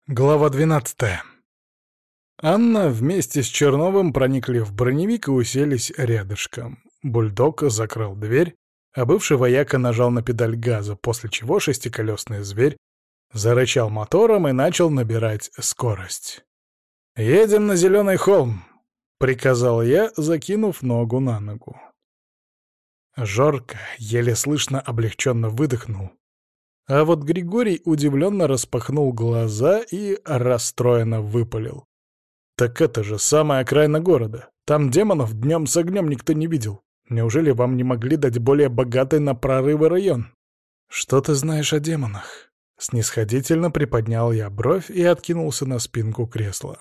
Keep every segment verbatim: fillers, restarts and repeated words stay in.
Глава двенадцатая. Анна вместе с Черновым проникли в броневик и уселись рядышком. Бульдог закрыл дверь, а бывший вояка нажал на педаль газа, после чего шестиколесный зверь зарычал мотором и начал набирать скорость. «Едем на Зеленый холм», — приказал я, закинув ногу на ногу. Жорка еле слышно облегченно выдохнул. А вот Григорий удивленно распахнул глаза и расстроенно выпалил. «Так это же самая окраина города. Там демонов днем с огнем никто не видел. Неужели вам не могли дать более богатый на прорывы район?» «Что ты знаешь о демонах?» Снисходительно приподнял я бровь и откинулся на спинку кресла.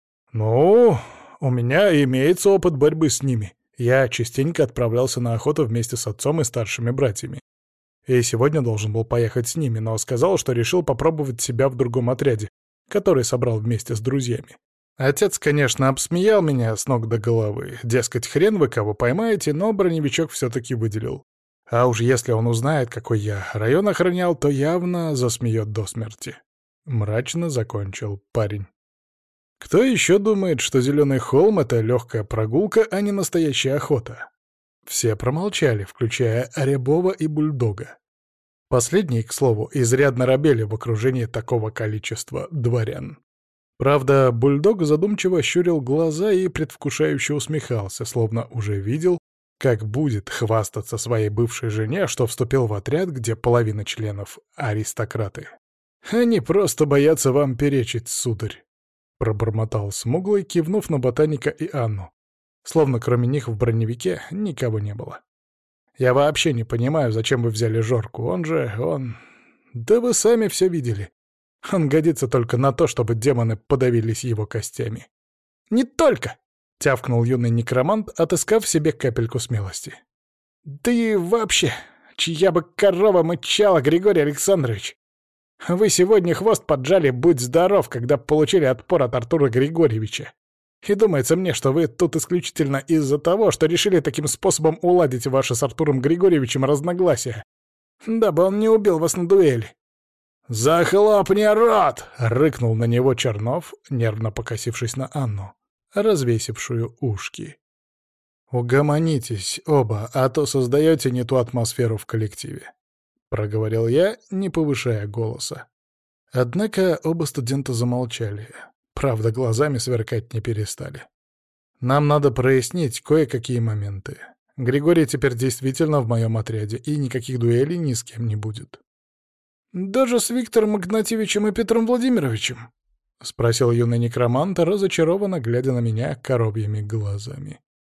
«Ну, у меня имеется опыт борьбы с ними. Я частенько отправлялся на охоту вместе с отцом и старшими братьями. И сегодня должен был поехать с ними, но сказал, что решил попробовать себя в другом отряде, который собрал вместе с друзьями. Отец, конечно, обсмеял меня с ног до головы. Дескать, хрен вы кого поймаете, но броневичок все-таки выделил. А уж если он узнает, какой я район охранял, то явно засмеет до смерти. Мрачно закончил парень. Кто еще думает, что Зеленый холм — это легкая прогулка, а не настоящая охота? Все промолчали, включая Рябова и Бульдога. Последние, к слову, изрядно робели в окружении такого количества дворян. Правда, Бульдог задумчиво щурил глаза и предвкушающе усмехался, словно уже видел, как будет хвастаться своей бывшей жене, что вступил в отряд, где половина членов — аристократы. «Они просто боятся вам перечить, сударь», — пробормотал смуглый, кивнув на ботаника и Анну. Словно кроме них в броневике никого не было. «Я вообще не понимаю, зачем вы взяли Жорку. Он же... он... Да вы сами все видели. Он годится только на то, чтобы демоны подавились его костями». «Не только!» — тявкнул юный некромант, отыскав в себе капельку смелости. «Да и вообще, чья бы корова мычала, Григорий Александрович! Вы сегодня хвост поджали, будь здоров, когда получили отпор от Артура Григорьевича. И думается мне, что вы тут исключительно из-за того, что решили таким способом уладить ваши с Артуром Григорьевичем разногласия, дабы он не убил вас на дуэли». «Захлопни рот!» — рыкнул на него Чернов, нервно покосившись на Анну, развесившую ушки. «Угомонитесь оба, а то создаете не ту атмосферу в коллективе», — проговорил я, не повышая голоса. Однако оба студента замолчали. Правда, глазами сверкать не перестали. Нам надо прояснить кое-какие моменты. Григорий теперь действительно в моем отряде, и никаких дуэлей ни с кем не будет. «Даже с Виктором Игнатьевичем и Петром Владимировичем?» — спросил юный некромант, разочарованно глядя на меня коровьими глазами.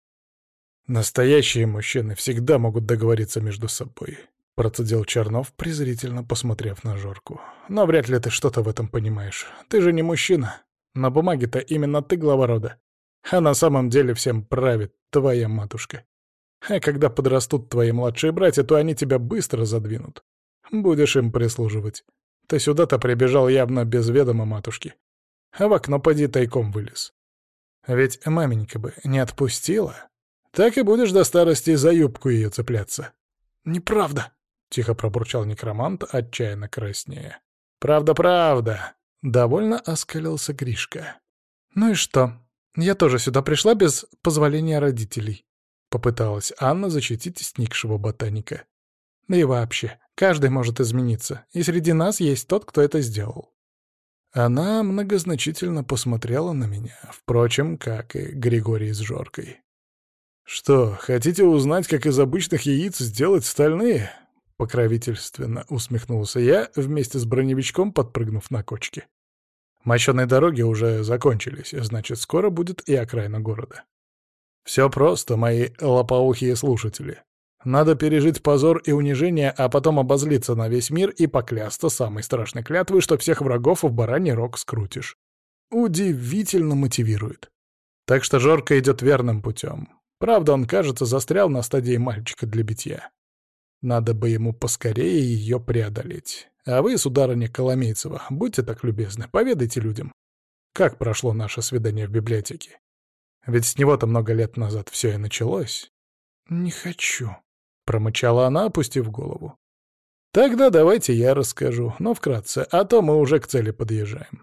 «Настоящие мужчины всегда могут договориться между собой», — процедил Чернов, презрительно посмотрев на Жорку. «Но вряд ли ты что-то в этом понимаешь. Ты же не мужчина. На бумаге-то именно ты глава рода. А на самом деле всем правит твоя матушка. А когда подрастут твои младшие братья, то они тебя быстро задвинут. Будешь им прислуживать. Ты сюда-то прибежал явно без ведома матушки. А в окно поди тайком вылез. Ведь маменька бы не отпустила. Так и будешь до старости за юбку ее цепляться». «Неправда», — тихо пробурчал некромант, отчаянно краснея. «Правда, правда», — довольно оскалился Гришка. «Ну и что? Я тоже сюда пришла без позволения родителей», — попыталась Анна защитить сникшего ботаника. «Да и вообще, каждый может измениться, и среди нас есть тот, кто это сделал». Она многозначительно посмотрела на меня, впрочем, как и Григорий с Жоркой. «Что, хотите узнать, как из обычных яиц сделать стальные?» — покровительственно усмехнулся я, вместе с броневичком подпрыгнув на кочке. Мощеные дороги уже закончились, значит, скоро будет и окраина города. Все просто, мои лопоухие слушатели. Надо пережить позор и унижение, а потом обозлиться на весь мир и поклясться самой страшной клятвой, что всех врагов в бараний рог скрутишь. Удивительно мотивирует. Так что Жорка идет верным путем. Правда, он, кажется, застрял на стадии мальчика для битья. Надо бы ему поскорее ее преодолеть. А вы, сударыня Коломейцева, будьте так любезны, поведайте людям, как прошло наше свидание в библиотеке. Ведь с него-то много лет назад все и началось. «Не хочу», — промычала она, опустив голову. «Тогда давайте я расскажу, но вкратце, а то мы уже к цели подъезжаем.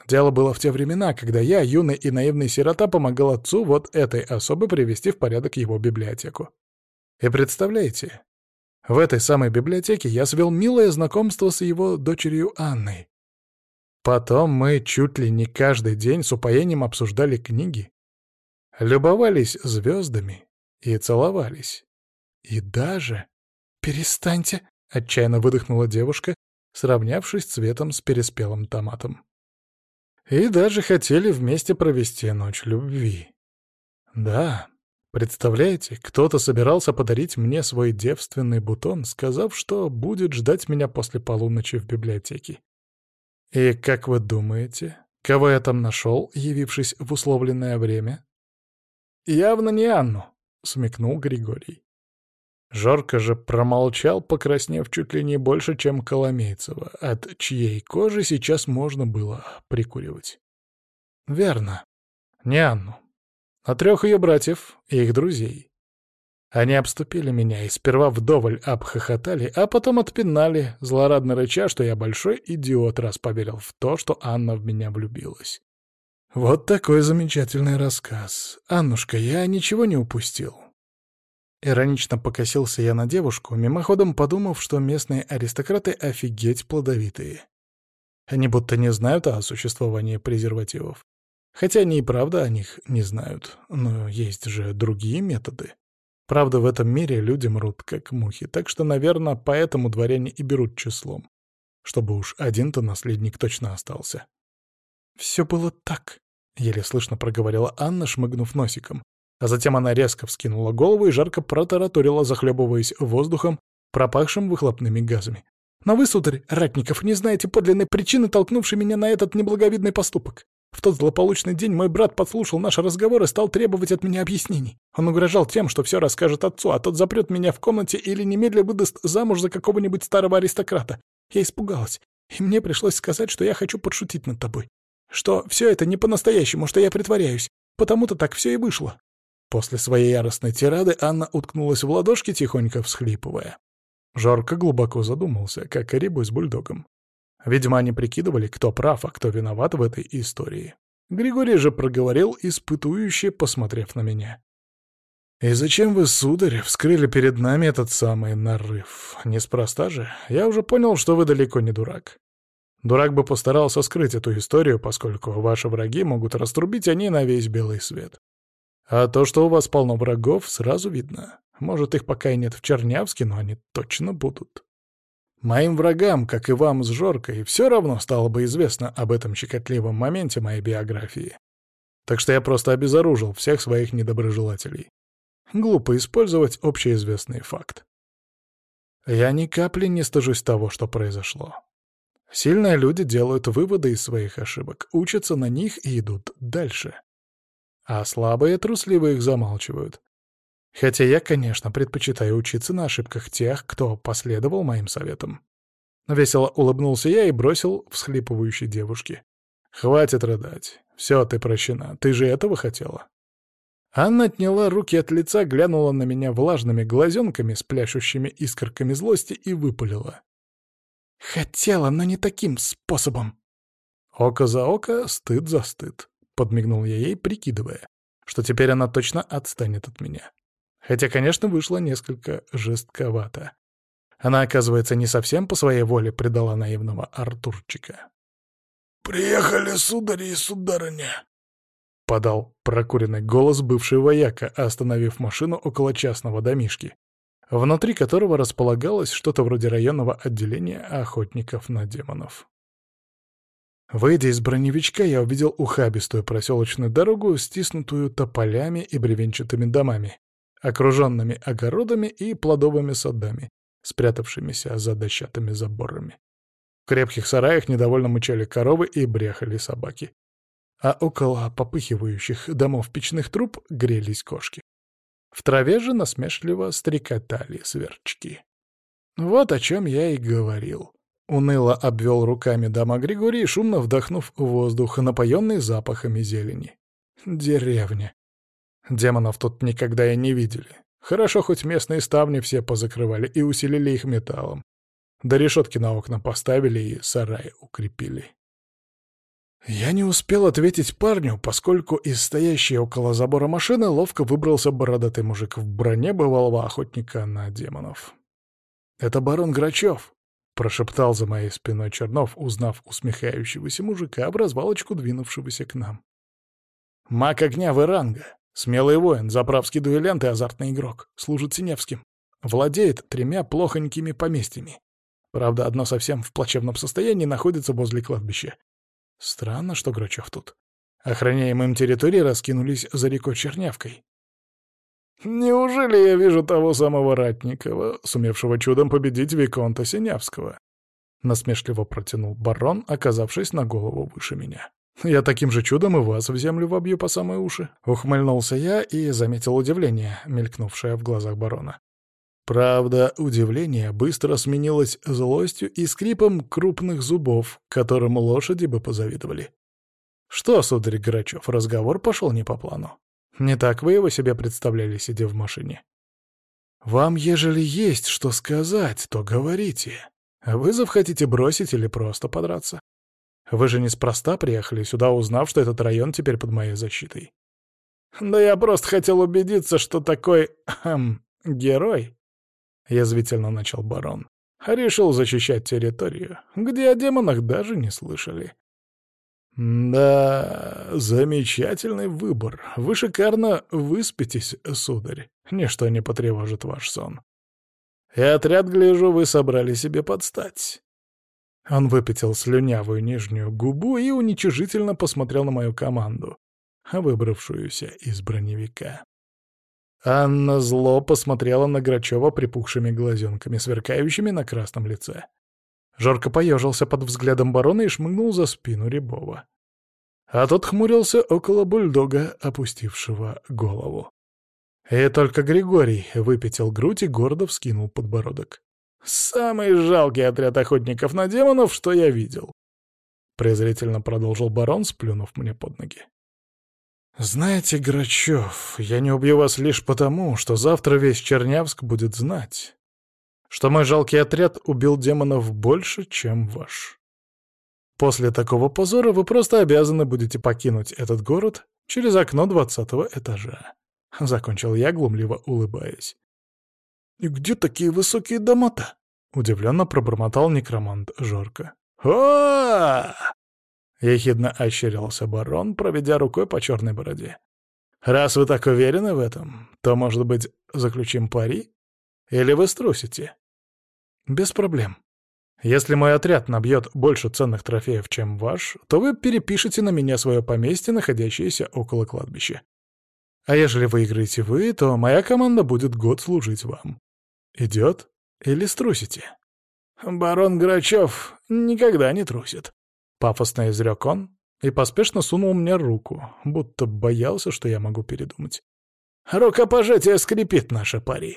Дело было в те времена, когда я, юный и наивный сирота, помогал отцу вот этой особе привести в порядок его библиотеку. И представляете, в этой самой библиотеке я свел милое знакомство с его дочерью Анной. Потом мы чуть ли не каждый день с упоением обсуждали книги, любовались звездами и целовались. И даже... «Перестаньте!» — отчаянно выдохнула девушка, сравнявшись цветом с переспелым томатом. И даже хотели вместе провести ночь любви. Да, представляете, кто-то собирался подарить мне свой девственный бутон, сказав, что будет ждать меня после полуночи в библиотеке. И как вы думаете, кого я там нашел, явившись в условленное время? Явно не Анну, смекнул Григорий. Жорко же промолчал, покраснев чуть ли не больше, чем Коломейцева, от чьей кожи сейчас можно было прикуривать. Верно, не Анну, а трех ее братьев и их друзей. Они обступили меня и сперва вдоволь обхохотали, а потом отпинали, злорадно рыча, что я большой идиот, раз поверил в то, что Анна в меня влюбилась. Вот такой замечательный рассказ. Аннушка, я ничего не упустил. Иронично покосился я на девушку, мимоходом подумав, что местные аристократы офигеть плодовитые. Они будто не знают о существовании презервативов. Хотя они и правда о них не знают, но есть же другие методы. Правда, в этом мире люди мрут как мухи, так что, наверное, поэтому дворяне и берут числом, чтобы уж один-то наследник точно остался. «Все было так», — еле слышно проговорила Анна, шмыгнув носиком. А затем она резко вскинула голову и жарко протараторила, захлебываясь воздухом, пропахшим выхлопными газами. «Но вы, сударь Ратников, не знаете подлинной причины, толкнувшей меня на этот неблаговидный поступок. В тот злополучный день мой брат подслушал наш разговор и стал требовать от меня объяснений. Он угрожал тем, что все расскажет отцу, а тот запрет меня в комнате или немедля выдаст замуж за какого-нибудь старого аристократа. Я испугалась, и мне пришлось сказать, что я хочу подшутить над тобой. Что все это не по-настоящему, что я притворяюсь. Потому-то так все и вышло». После своей яростной тирады Анна уткнулась в ладошки, тихонько всхлипывая. Жорко глубоко задумался, как и Рябой с бульдогом. Видимо, они прикидывали, кто прав, а кто виноват в этой истории. Григорий же проговорил, испытующе посмотрев на меня. «И зачем вы, сударь, вскрыли перед нами этот самый нарыв? Неспроста же. Я уже понял, что вы далеко не дурак. Дурак бы постарался скрыть эту историю, поскольку ваши враги могут раструбить о ней на весь белый свет. А то, что у вас полно врагов, сразу видно. Может, их пока и нет в Чернявске, но они точно будут. Моим врагам, как и вам с Жоркой, все равно стало бы известно об этом щекотливом моменте моей биографии. Так что я просто обезоружил всех своих недоброжелателей. Глупо использовать общеизвестный факт. Я ни капли не стыжусь того, что произошло. Сильные люди делают выводы из своих ошибок, учатся на них и идут дальше. А слабые, трусливые их замалчивают. Хотя я, конечно, предпочитаю учиться на ошибках тех, кто последовал моим советам. Весело улыбнулся я и бросил всхлипывающей девушке. «Хватит рыдать. Все, ты прощена. Ты же этого хотела?» Анна отняла руки от лица, глянула на меня влажными глазенками с пляшущими искорками злости и выпалила. «Хотела, но не таким способом». «Око за око, стыд за стыд», — подмигнул я ей, прикидывая, что теперь она точно отстанет от меня. Хотя, конечно, вышло несколько жестковато. Она, оказывается, не совсем по своей воле предала наивного Артурчика. «Приехали, судари и сударыня», — подал прокуренный голос бывший вояка, остановив машину около частного домишки, внутри которого располагалось что-то вроде районного отделения охотников на демонов. Выйдя из броневичка, я увидел ухабистую проселочную дорогу, стиснутую тополями и бревенчатыми домами, окруженными огородами и плодовыми садами, спрятавшимися за дощатыми заборами. В крепких сараях недовольно мычали коровы и брехали собаки. А около попыхивающих домов печных труб грелись кошки. В траве же насмешливо стрекотали сверчки. Вот о чем я и говорил. Уныло обвел руками дома Григорий, шумно вдохнув воздух, напоенный запахами зелени. Деревня. Демонов тут никогда и не видели. Хорошо, хоть местные ставни все позакрывали и усилили их металлом. Да решетки на окна поставили и сараи укрепили. Я не успел ответить парню, поскольку из стоящей около забора машины ловко выбрался бородатый мужик в броне бывалого охотника на демонов. «Это барон Грачев», — прошептал за моей спиной Чернов, узнав усмехающегося мужика в развалочку, двинувшегося к нам. «Маг огня Веранга, смелый воин, заправский дуэлянт и азартный игрок, служит Синевским, владеет тремя плохонькими поместьями. Правда, одно совсем в плачевном состоянии находится возле кладбища. Странно, что Грачев тут. Охраняемым территории раскинулись за рекой Чернявкой. Неужели я вижу того самого Ратникова, сумевшего чудом победить Виконта Синявского?» Насмешливо протянул барон, оказавшись на голову выше меня. «Я таким же чудом и вас в землю вобью по самые уши». Ухмыльнулся я и заметил удивление, мелькнувшее в глазах барона. Правда, удивление быстро сменилось злостью и скрипом крупных зубов, которым лошади бы позавидовали. «Что, сударь Грачев, разговор пошел не по плану? Не так вы его себе представляли, сидя в машине? Вам, ежели есть что сказать, то говорите. Вызов хотите бросить или просто подраться? Вы же неспроста приехали сюда, узнав, что этот район теперь под моей защитой». «Да я просто хотел убедиться, что такой... Хм, герой...» — язвительно начал барон. «Решил защищать территорию, где о демонах даже не слышали». «Да, замечательный выбор. Вы шикарно выспитесь, сударь. Ничто не потревожит ваш сон. И отряд, гляжу, вы собрали себе подстать». Он выпятил слюнявую нижнюю губу и уничижительно посмотрел на мою команду, выбравшуюся из броневика. Анна зло посмотрела на Грачева припухшими глазенками, сверкающими на красном лице. Жорко поежился под взглядом барона и шмыгнул за спину Рябова. А тот хмурился около бульдога, опустившего голову. И только Григорий выпятил грудь и гордо вскинул подбородок. «Самый жалкий отряд охотников на демонов, что я видел», — презрительно продолжил барон, сплюнув мне под ноги. «Знаете, Грачев, я не убью вас лишь потому, что завтра весь Чернявск будет знать, что мой жалкий отряд убил демонов больше, чем ваш. После такого позора вы просто обязаны будете покинуть этот город через окно двадцатого этажа». Закончил я, глумливо улыбаясь. «И где такие высокие дома-то?» — удивленно пробормотал некромант Жорко. «О-о-о!» — ехидно ощерился барон, проведя рукой по черной бороде. «Раз вы так уверены в этом, то, может быть, заключим пари? Или вы струсите?» «Без проблем. Если мой отряд набьет больше ценных трофеев, чем ваш, то вы перепишете на меня свое поместье, находящееся около кладбища. А ежели выиграете вы, то моя команда будет год служить вам. Идет или струсите?» «Барон Грачев никогда не трусит», — пафосно изрек он и поспешно сунул мне руку, будто боялся, что я могу передумать. «Рукопожатие скрипит наше пари».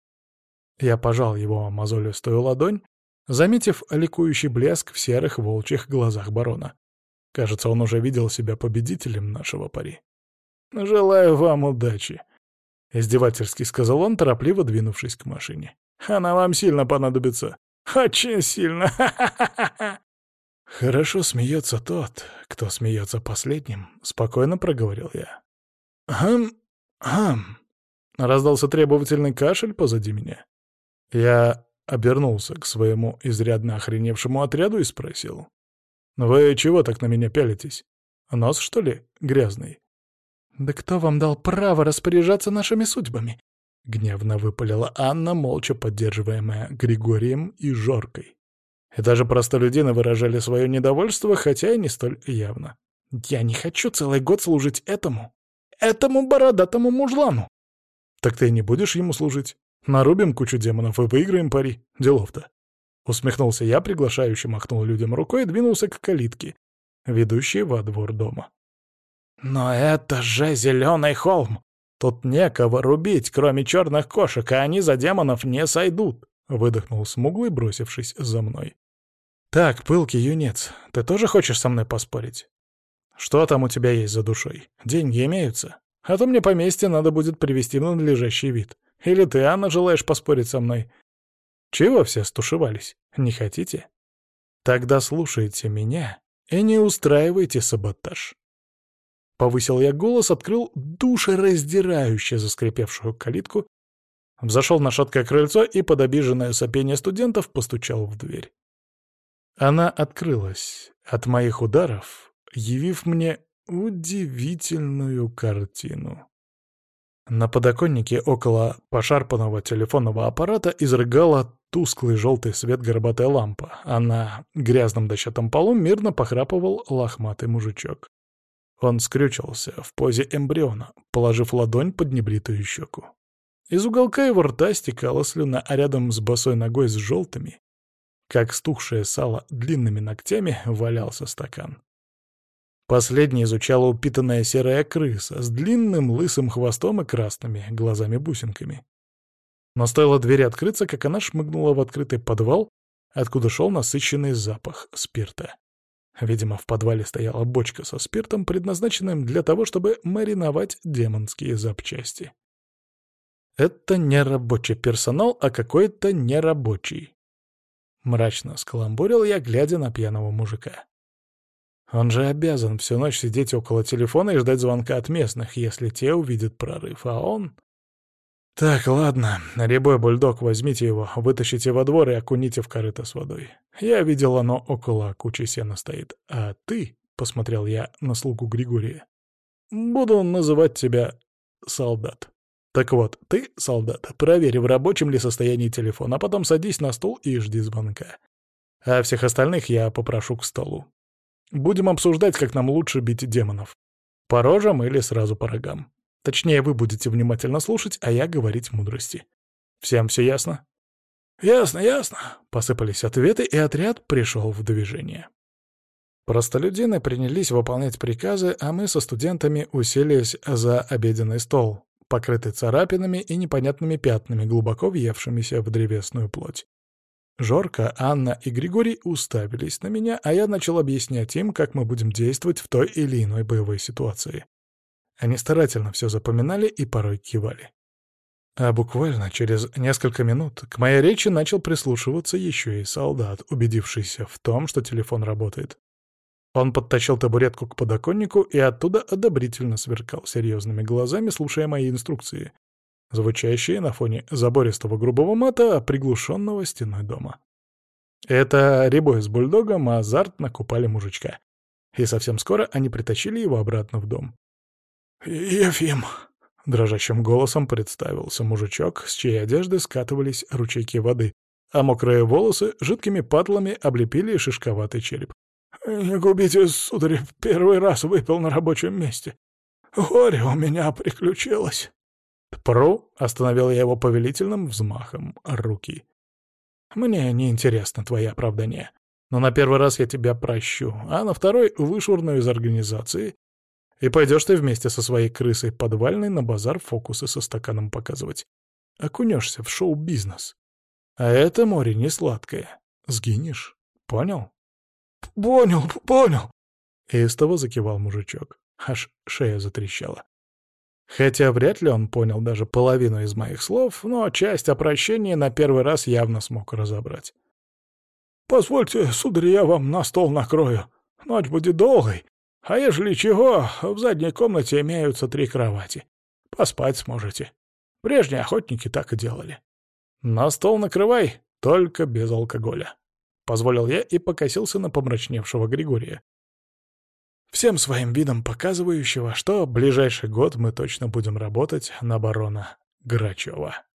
Я пожал его мозолистую ладонь, заметив ликующий блеск в серых волчьих глазах барона. Кажется, он уже видел себя победителем нашего пари. «Желаю вам удачи», — издевательски сказал он, торопливо двинувшись к машине. «Она вам сильно понадобится. Очень сильно. Ха-ха-ха-ха!» «Хорошо смеется тот, кто смеется последним», — спокойно проговорил я. «Хм, хм», — раздался требовательный кашель позади меня. Я обернулся к своему изрядно охреневшему отряду и спросил. «Вы чего так на меня пялитесь? Нос, что ли, грязный?» «Да кто вам дал право распоряжаться нашими судьбами?» — гневно выпалила Анна, молча поддерживаемая Григорием и Жоркой. И даже простолюдины выражали свое недовольство, хотя и не столь явно. «Я не хочу целый год служить этому, этому бородатому мужлану!» «Так ты и не будешь ему служить. Нарубим кучу демонов и выиграем пари. Делов-то!» Усмехнулся я, приглашающе махнул людям рукой и двинулся к калитке, ведущей во двор дома. «Но это же зеленый холм! Тут некого рубить, кроме черных кошек, а они за демонов не сойдут!» — выдохнул смуглый, бросившись за мной. «Так, пылкий юнец, ты тоже хочешь со мной поспорить? Что там у тебя есть за душой? Деньги имеются? А то мне поместье надо будет привести в надлежащий вид. Или ты, Анна, желаешь поспорить со мной? Чего все стушевались? Не хотите? Тогда слушайте меня И не устраивайте саботаж. Повысил я голос, открыл душераздирающе заскрипевшую калитку, взошел на шаткое крыльцо и под обиженное сопение студентов постучал в дверь. Она открылась от моих ударов, явив мне удивительную картину. На подоконнике около пошарпанного телефонного аппарата изрыгала тусклый желтый свет горбатая лампа, а на грязном дощатом полу мирно похрапывал лохматый мужичок. Он скрючился в позе эмбриона, положив ладонь под небритую щеку. Из уголка его рта стекала слюна, а рядом с босой ногой с желтыми, как стухшее сало длинными ногтями, валялся стакан. Последний изучала упитанная серая крыса с длинным лысым хвостом и красными глазами-бусинками. Но стоило двери открыться, как она шмыгнула в открытый подвал, откуда шел насыщенный запах спирта. Видимо, в подвале стояла бочка со спиртом, предназначенным для того, чтобы мариновать демонские запчасти. Это не рабочий персонал, а какой-то нерабочий. Мрачно скаламбурил я, глядя на пьяного мужика. Он же обязан всю ночь сидеть около телефона и ждать звонка от местных, если те увидят прорыв, а он... Так, ладно, рябой бульдог, возьмите его, вытащите во двор и окуните в корыто с водой. Я видел, оно около кучи сена стоит. А ты, — посмотрел я на слугу Григория, — буду называть тебя солдат. Так вот, ты, солдат, проверь, в рабочем ли состоянии телефон, а потом садись на стул и жди звонка. А всех остальных я попрошу к столу. Будем обсуждать, как нам лучше бить демонов. По рожам или сразу по рогам. Точнее, вы будете внимательно слушать, а я говорить мудрости. Всем все ясно? Ясно, ясно. Посыпались ответы, и отряд пришел в движение. Простолюдины принялись выполнять приказы, а мы со студентами уселись за обеденный стол, покрытый царапинами и непонятными пятнами, глубоко въевшимися в древесную плоть. Жорка, Анна и Григорий уставились на меня, а я начал объяснять им, как мы будем действовать в той или иной боевой ситуации. Они старательно все запоминали и порой кивали. А буквально через несколько минут к моей речи начал прислушиваться еще и солдат, убедившийся в том, что телефон работает. Он подтащил табуретку к подоконнику и оттуда одобрительно сверкал серьезными глазами, слушая мои инструкции, звучащие на фоне забористого грубого мата, приглушенного стеной дома. Это Рябой с бульдогом азартно купали мужичка. И совсем скоро они притащили его обратно в дом. «Ефим!» — дрожащим голосом представился мужичок, с чьей одежды скатывались ручейки воды, а мокрые волосы жидкими патлами облепили шишковатый череп. «Не губите, сударь, первый раз выпил на рабочем месте. Горе у меня приключилось». «Пру!» — остановил я его повелительным взмахом руки. «Мне не интересно твои оправдания, но на первый раз я тебя прощу, а на второй вышвырну из организации, и пойдешь ты вместе со своей крысой подвальной на базар фокусы со стаканом показывать. Окунешься в шоу-бизнес. А это море не сладкое. Сгинешь. Понял?» «Понял, понял!» — истово закивал мужичок. Аж шея затрещала. Хотя вряд ли он понял даже половину из моих слов, но часть о прощении на первый раз явно смог разобрать. «Позвольте, сударь, я вам на стол накрою. Ночь будет долгой, а ежели чего, в задней комнате имеются три кровати. Поспать сможете. Прежние охотники так и делали. На стол накрывай, только без алкоголя», — позволил я и покосился на помрачневшего Григория, всем своим видом показывающего, что ближайший год мы точно будем работать на барона Грачева.